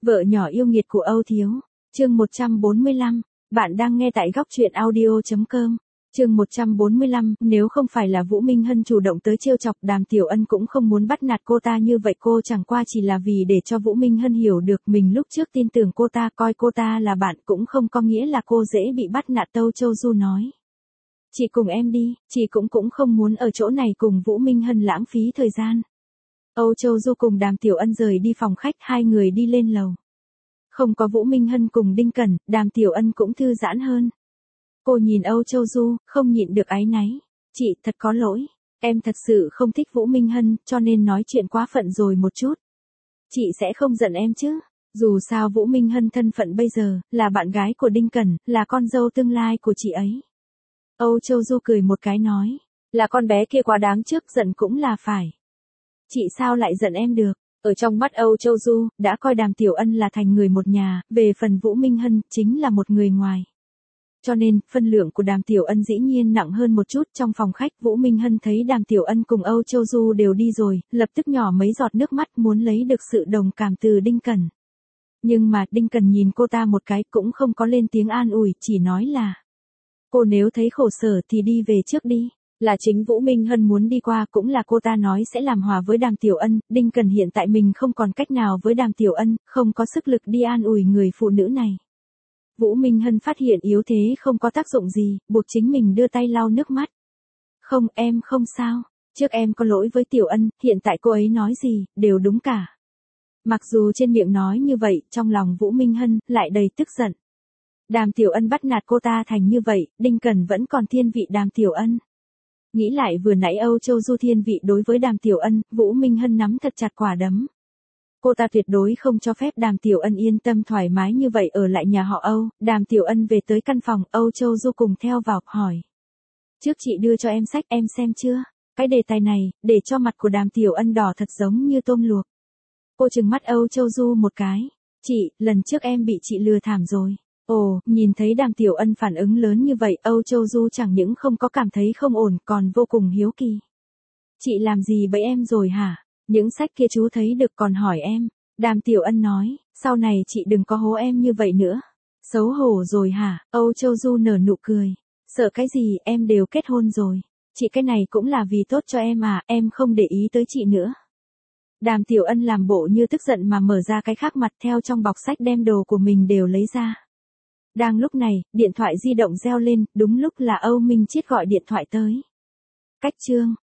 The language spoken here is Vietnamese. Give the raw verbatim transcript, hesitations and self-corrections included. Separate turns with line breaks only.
Vợ nhỏ yêu nghiệt của Âu Thiếu, chương một trăm bốn mươi lăm, bạn đang nghe tại góc truyện audio chấm com. Chương một trăm bốn mươi lăm, nếu không phải là Vũ Minh Hân chủ động tới trêu chọc, Đàm Tiểu Ân cũng không muốn bắt nạt cô ta như vậy, cô chẳng qua chỉ là vì để cho Vũ Minh Hân hiểu được mình lúc trước tin tưởng cô ta, coi cô ta là bạn cũng không có nghĩa là cô dễ bị bắt nạt. Tâu Châu Du nói. Chị cùng em đi, chị cũng cũng không muốn ở chỗ này cùng Vũ Minh Hân lãng phí thời gian. Âu Châu Du cùng Đàm Tiểu Ân rời đi phòng khách, hai người đi lên lầu. Không có Vũ Minh Hân cùng Đinh Cẩn, Đàm Tiểu Ân cũng thư giãn hơn. Cô nhìn Âu Châu Du, không nhịn được áy náy. Chị, thật có lỗi. Em thật sự không thích Vũ Minh Hân, cho nên nói chuyện quá phận rồi một chút. Chị sẽ không giận em chứ? Dù sao Vũ Minh Hân thân phận bây giờ, là bạn gái của Đinh Cẩn, là con dâu tương lai của chị ấy. Âu Châu Du cười một cái nói. Là con bé kia quá đáng, trước giận cũng là phải. Chị sao lại giận em được? Ở trong mắt Âu Châu Du, đã coi Đàm Tiểu Ân là thành người một nhà, về phần Vũ Minh Hân, chính là một người ngoài. Cho nên, phân lượng của Đàm Tiểu Ân dĩ nhiên nặng hơn một chút. Trong phòng khách, Vũ Minh Hân thấy Đàm Tiểu Ân cùng Âu Châu Du đều đi rồi, lập tức nhỏ mấy giọt nước mắt muốn lấy được sự đồng cảm từ Đinh Cẩn. Nhưng mà, Đinh Cẩn nhìn cô ta một cái cũng không có lên tiếng an ủi, chỉ nói là cô nếu thấy khổ sở thì đi về trước đi. Là chính Vũ Minh Hân muốn đi qua, cũng là cô ta nói sẽ làm hòa với Đàm Tiểu Ân. Đinh Cẩn hiện tại mình không còn cách nào với Đàm Tiểu Ân, không có sức lực đi an ủi người phụ nữ này. Vũ Minh Hân phát hiện yếu thế không có tác dụng gì, buộc chính mình đưa tay lau nước mắt. Không, em không sao. Trước em có lỗi với Tiểu Ân, hiện tại cô ấy nói gì, đều đúng cả. Mặc dù trên miệng nói như vậy, trong lòng Vũ Minh Hân lại đầy tức giận. Đàm Tiểu Ân bắt nạt cô ta thành như vậy, Đinh Cẩn vẫn còn thiên vị Đàm Tiểu Ân. Nghĩ lại vừa nãy Âu Châu Du thiên vị đối với Đàm Tiểu Ân, Vũ Minh Hân nắm thật chặt quả đấm. Cô ta tuyệt đối không cho phép Đàm Tiểu Ân yên tâm thoải mái như vậy ở lại nhà họ Âu. Đàm Tiểu Ân về tới căn phòng, Âu Châu Du cùng theo vào, hỏi. Trước chị đưa cho em sách, em xem chưa? Cái đề tài này, để cho mặt của Đàm Tiểu Ân đỏ thật giống như tôm luộc. Cô trừng mắt Âu Châu Du một cái. Chị, lần trước em bị chị lừa thảm rồi. Ồ, nhìn thấy Đàm Tiểu Ân phản ứng lớn như vậy, Âu Châu Du chẳng những không có cảm thấy không ổn, còn vô cùng hiếu kỳ. Chị làm gì bẫy em rồi hả? Những sách kia chú thấy được còn hỏi em. Đàm Tiểu Ân nói, sau này chị đừng có hố em như vậy nữa. Xấu hổ rồi hả? Âu Châu Du nở nụ cười. Sợ cái gì, em đều kết hôn rồi. Chị cái này cũng là vì tốt cho em à, em không để ý tới chị nữa. Đàm Tiểu Ân làm bộ như tức giận mà mở ra cái khác mặt, theo trong bọc sách đem đồ của mình đều lấy ra. Đang lúc này, điện thoại di động reo lên, đúng lúc là Âu Minh Chiết gọi điện thoại tới. Cách chương,